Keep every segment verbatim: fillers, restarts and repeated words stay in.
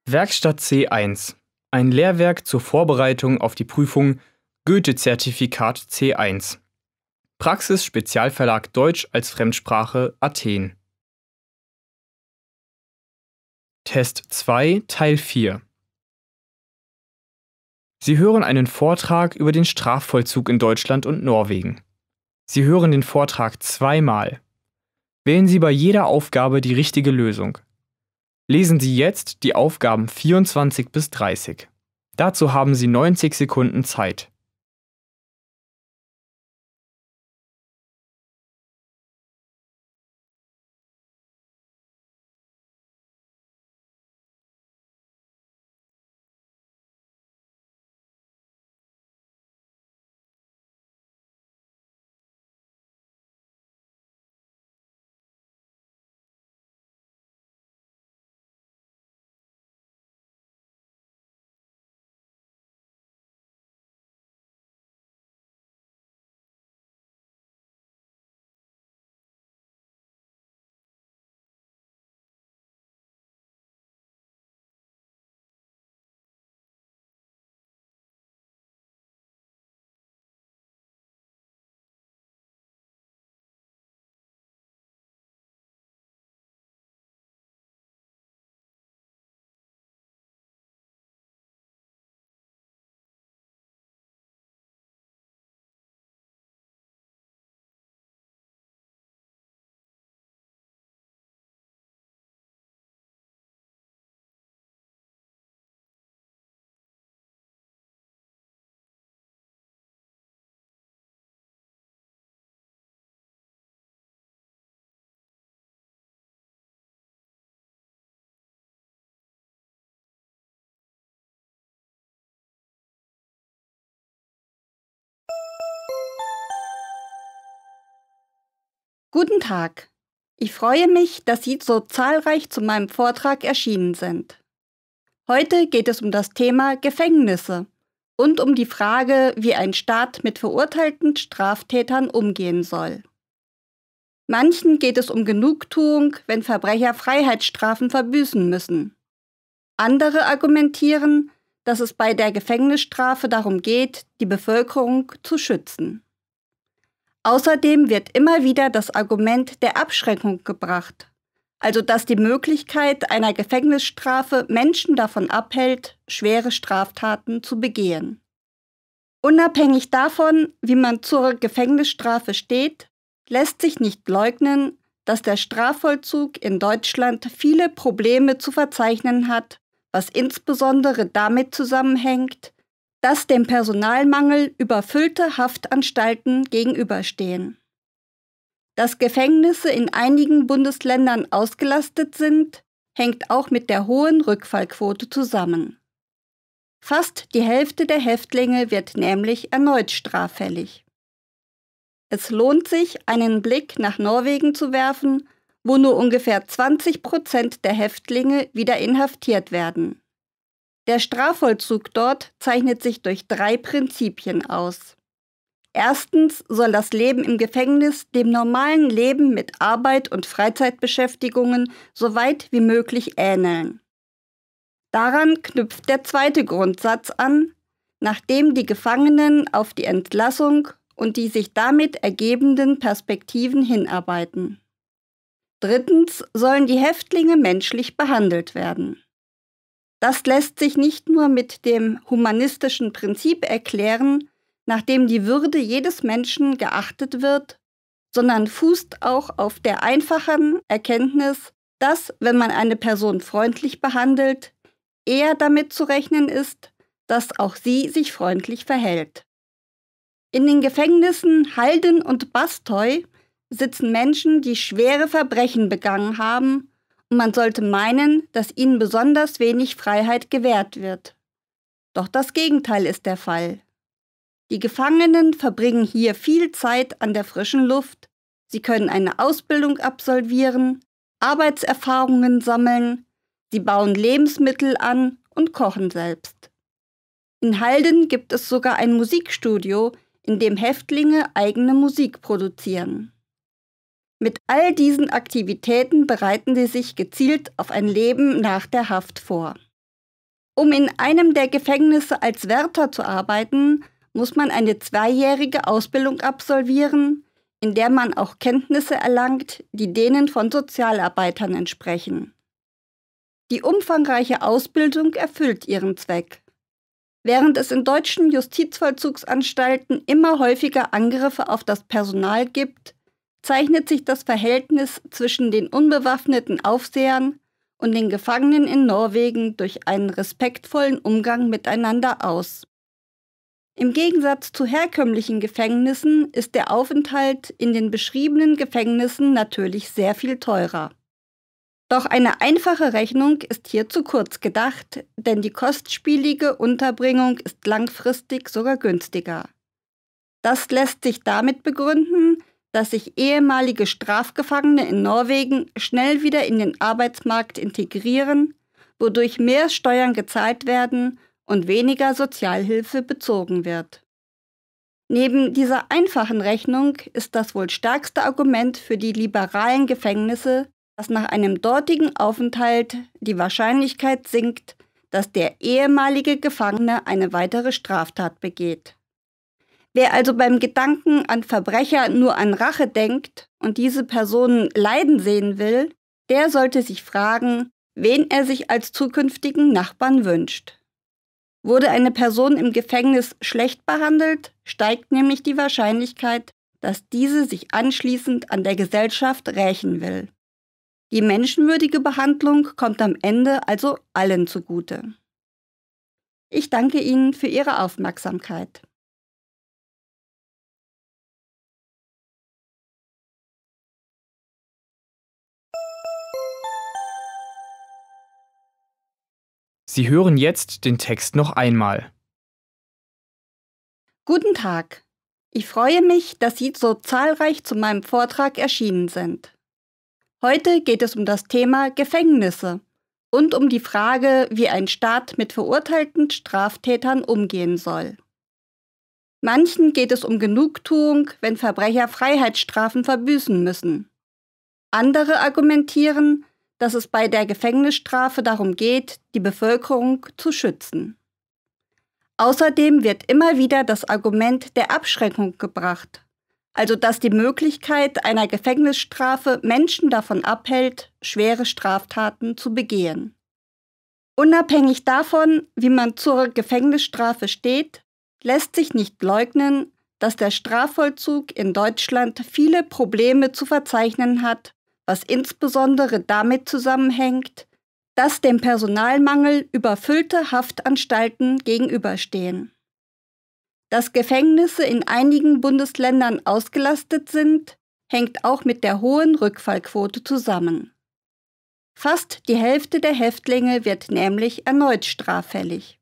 Werkstatt C eins. Ein Lehrwerk zur Vorbereitung auf die Prüfung Goethe-Zertifikat C eins. Praxis Spezialverlag Deutsch als Fremdsprache Athen. Test zwei Teil vier. Sie hören einen Vortrag über den Strafvollzug in Deutschland und Norwegen. Sie hören den Vortrag zweimal. Wählen Sie bei jeder Aufgabe die richtige Lösung. Lesen Sie jetzt die Aufgaben vierundzwanzig bis dreißig. Dazu haben Sie neunzig Sekunden Zeit. Guten Tag. Ich freue mich, dass Sie so zahlreich zu meinem Vortrag erschienen sind. Heute geht es um das Thema Gefängnisse und um die Frage, wie ein Staat mit verurteilten Straftätern umgehen soll. Manchen geht es um Genugtuung, wenn Verbrecher Freiheitsstrafen verbüßen müssen. Andere argumentieren, dass es bei der Gefängnisstrafe darum geht, die Bevölkerung zu schützen. Außerdem wird immer wieder das Argument der Abschreckung gebracht, also dass die Möglichkeit einer Gefängnisstrafe Menschen davon abhält, schwere Straftaten zu begehen. Unabhängig davon, wie man zur Gefängnisstrafe steht, lässt sich nicht leugnen, dass der Strafvollzug in Deutschland viele Probleme zu verzeichnen hat, was insbesondere damit zusammenhängt, dass dem Personalmangel überfüllte Haftanstalten gegenüberstehen. Dass Gefängnisse in einigen Bundesländern ausgelastet sind, hängt auch mit der hohen Rückfallquote zusammen. Fast die Hälfte der Häftlinge wird nämlich erneut straffällig. Es lohnt sich, einen Blick nach Norwegen zu werfen, wo nur ungefähr zwanzig Prozent der Häftlinge wieder inhaftiert werden. Der Strafvollzug dort zeichnet sich durch drei Prinzipien aus. Erstens soll das Leben im Gefängnis dem normalen Leben mit Arbeit und Freizeitbeschäftigungen so weit wie möglich ähneln. Daran knüpft der zweite Grundsatz an, nachdem die Gefangenen auf die Entlassung und die sich damit ergebenden Perspektiven hinarbeiten. Drittens sollen die Häftlinge menschlich behandelt werden. Das lässt sich nicht nur mit dem humanistischen Prinzip erklären, nach dem die Würde jedes Menschen geachtet wird, sondern fußt auch auf der einfachen Erkenntnis, dass, wenn man eine Person freundlich behandelt, eher damit zu rechnen ist, dass auch sie sich freundlich verhält. In den Gefängnissen Halden und Bastoy sitzen Menschen, die schwere Verbrechen begangen haben, und man sollte meinen, dass ihnen besonders wenig Freiheit gewährt wird. Doch das Gegenteil ist der Fall. Die Gefangenen verbringen hier viel Zeit an der frischen Luft, sie können eine Ausbildung absolvieren, Arbeitserfahrungen sammeln, sie bauen Lebensmittel an und kochen selbst. In Halden gibt es sogar ein Musikstudio, in dem Häftlinge eigene Musik produzieren. Mit all diesen Aktivitäten bereiten sie sich gezielt auf ein Leben nach der Haft vor. Um in einem der Gefängnisse als Wärter zu arbeiten, muss man eine zweijährige Ausbildung absolvieren, in der man auch Kenntnisse erlangt, die denen von Sozialarbeitern entsprechen. Die umfangreiche Ausbildung erfüllt ihren Zweck. Während es in deutschen Justizvollzugsanstalten immer häufiger Angriffe auf das Personal gibt, zeichnet sich das Verhältnis zwischen den unbewaffneten Aufsehern und den Gefangenen in Norwegen durch einen respektvollen Umgang miteinander aus. Im Gegensatz zu herkömmlichen Gefängnissen ist der Aufenthalt in den beschriebenen Gefängnissen natürlich sehr viel teurer. Doch eine einfache Rechnung ist hier zu kurz gedacht, denn die kostspielige Unterbringung ist langfristig sogar günstiger. Das lässt sich damit begründen, dass sich ehemalige Strafgefangene in Norwegen schnell wieder in den Arbeitsmarkt integrieren, wodurch mehr Steuern gezahlt werden und weniger Sozialhilfe bezogen wird. Neben dieser einfachen Rechnung ist das wohl stärkste Argument für die liberalen Gefängnisse, dass nach einem dortigen Aufenthalt die Wahrscheinlichkeit sinkt, dass der ehemalige Gefangene eine weitere Straftat begeht. Wer also beim Gedanken an Verbrecher nur an Rache denkt und diese Personen leiden sehen will, der sollte sich fragen, wen er sich als zukünftigen Nachbarn wünscht. Wurde eine Person im Gefängnis schlecht behandelt, steigt nämlich die Wahrscheinlichkeit, dass diese sich anschließend an der Gesellschaft rächen will. Die menschenwürdige Behandlung kommt am Ende also allen zugute. Ich danke Ihnen für Ihre Aufmerksamkeit. Sie hören jetzt den Text noch einmal. Guten Tag. Ich freue mich, dass Sie so zahlreich zu meinem Vortrag erschienen sind. Heute geht es um das Thema Gefängnisse und um die Frage, wie ein Staat mit verurteilten Straftätern umgehen soll. Manchen geht es um Genugtuung, wenn Verbrecher Freiheitsstrafen verbüßen müssen. Andere argumentieren, dass es bei der Gefängnisstrafe darum geht, die Bevölkerung zu schützen. Außerdem wird immer wieder das Argument der Abschreckung gebracht, also dass die Möglichkeit einer Gefängnisstrafe Menschen davon abhält, schwere Straftaten zu begehen. Unabhängig davon, wie man zur Gefängnisstrafe steht, lässt sich nicht leugnen, dass der Strafvollzug in Deutschland viele Probleme zu verzeichnen hat, was insbesondere damit zusammenhängt, dass dem Personalmangel überfüllte Haftanstalten gegenüberstehen. Dass Gefängnisse in einigen Bundesländern ausgelastet sind, hängt auch mit der hohen Rückfallquote zusammen. Fast die Hälfte der Häftlinge wird nämlich erneut straffällig.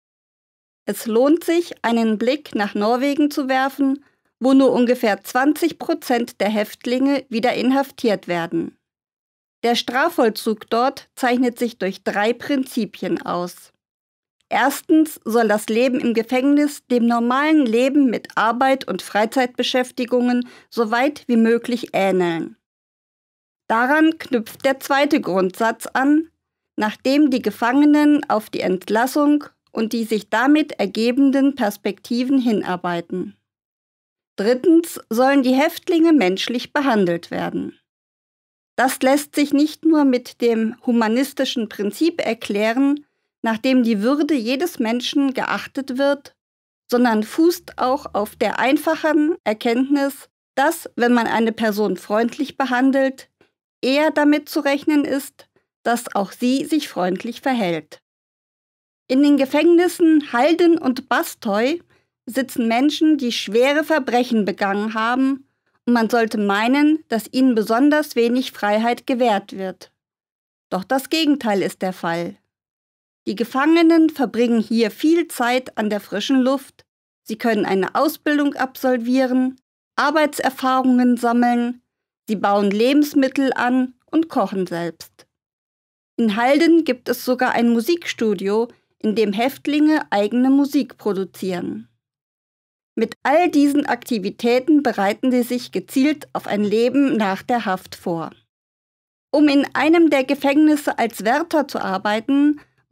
Es lohnt sich, einen Blick nach Norwegen zu werfen, wo nur ungefähr zwanzig Prozent der Häftlinge wieder inhaftiert werden. Der Strafvollzug dort zeichnet sich durch drei Prinzipien aus. Erstens soll das Leben im Gefängnis dem normalen Leben mit Arbeit und Freizeitbeschäftigungen so weit wie möglich ähneln. Daran knüpft der zweite Grundsatz an, nachdem die Gefangenen auf die Entlassung und die sich damit ergebenden Perspektiven hinarbeiten. Drittens sollen die Häftlinge menschlich behandelt werden. Das lässt sich nicht nur mit dem humanistischen Prinzip erklären, nach dem die Würde jedes Menschen geachtet wird, sondern fußt auch auf der einfachen Erkenntnis, dass, wenn man eine Person freundlich behandelt, eher damit zu rechnen ist, dass auch sie sich freundlich verhält. In den Gefängnissen Halden und Bastoy sitzen Menschen, die schwere Verbrechen begangen haben, und man sollte meinen, dass ihnen besonders wenig Freiheit gewährt wird. Doch das Gegenteil ist der Fall. Die Gefangenen verbringen hier viel Zeit an der frischen Luft, sie können eine Ausbildung absolvieren, Arbeitserfahrungen sammeln, sie bauen Lebensmittel an und kochen selbst. In Halden gibt es sogar ein Musikstudio, in dem Häftlinge eigene Musik produzieren. Mit all diesen Aktivitäten bereiten sie sich gezielt auf ein Leben nach der Haft vor. Um in einem der Gefängnisse als Wärter zu arbeiten,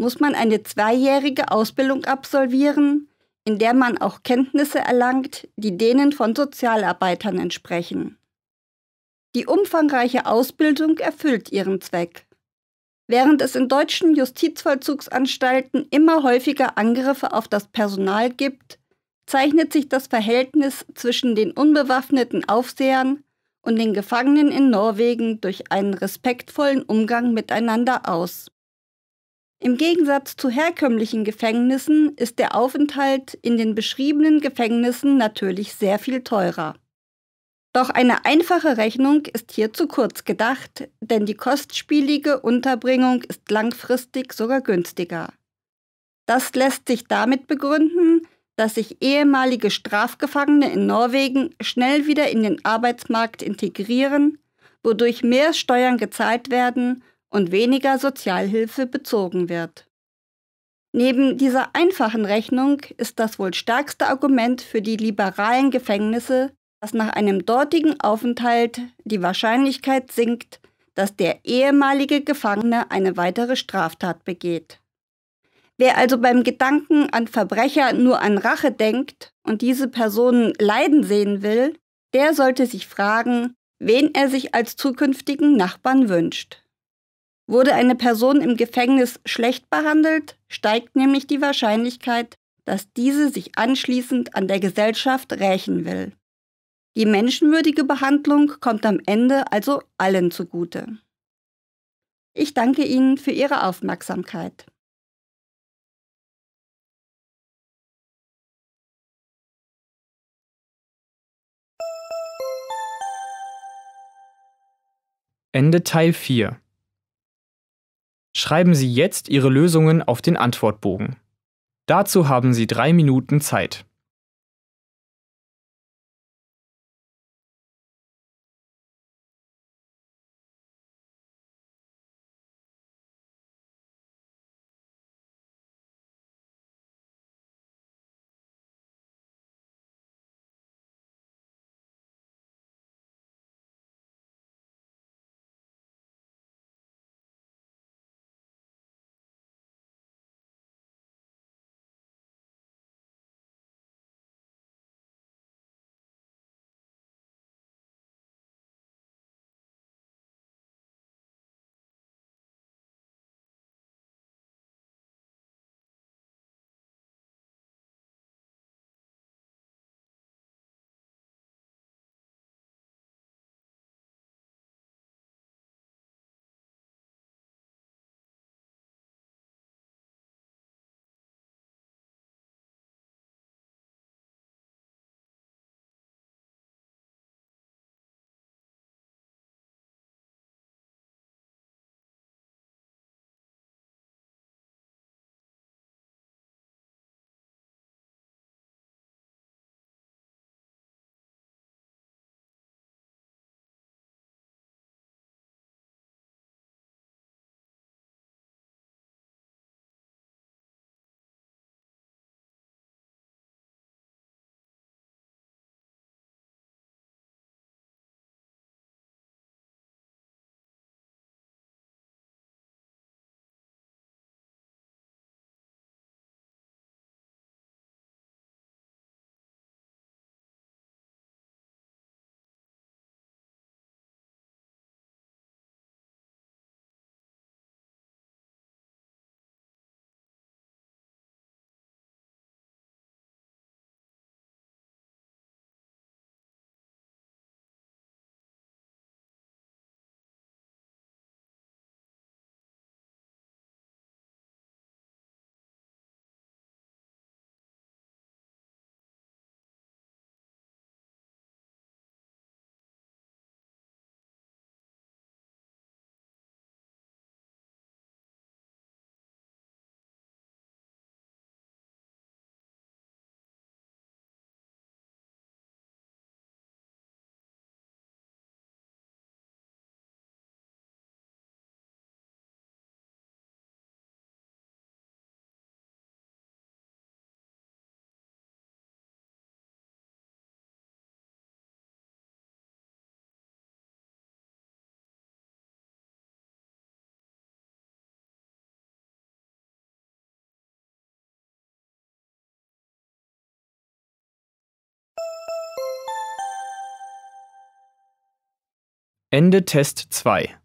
muss man eine zweijährige Ausbildung absolvieren, in der man auch Kenntnisse erlangt, die denen von Sozialarbeitern entsprechen. Die umfangreiche Ausbildung erfüllt ihren Zweck. Während es in deutschen Justizvollzugsanstalten immer häufiger Angriffe auf das Personal gibt, zeichnet sich das Verhältnis zwischen den unbewaffneten Aufsehern und den Gefangenen in Norwegen durch einen respektvollen Umgang miteinander aus. Im Gegensatz zu herkömmlichen Gefängnissen ist der Aufenthalt in den beschriebenen Gefängnissen natürlich sehr viel teurer. Doch eine einfache Rechnung ist hier zu kurz gedacht, denn die kostspielige Unterbringung ist langfristig sogar günstiger. Das lässt sich damit begründen, dass sich ehemalige Strafgefangene in Norwegen schnell wieder in den Arbeitsmarkt integrieren, wodurch mehr Steuern gezahlt werden und weniger Sozialhilfe bezogen wird. Neben dieser einfachen Rechnung ist das wohl stärkste Argument für die liberalen Gefängnisse, dass nach einem dortigen Aufenthalt die Wahrscheinlichkeit sinkt, dass der ehemalige Gefangene eine weitere Straftat begeht. Wer also beim Gedanken an Verbrecher nur an Rache denkt und diese Personen leiden sehen will, der sollte sich fragen, wen er sich als zukünftigen Nachbarn wünscht. Wurde eine Person im Gefängnis schlecht behandelt, steigt nämlich die Wahrscheinlichkeit, dass diese sich anschließend an der Gesellschaft rächen will. Die menschenwürdige Behandlung kommt am Ende also allen zugute. Ich danke Ihnen für Ihre Aufmerksamkeit. Ende Teil vier. Schreiben Sie jetzt Ihre Lösungen auf den Antwortbogen. Dazu haben Sie drei Minuten Zeit. Ende Test zwei.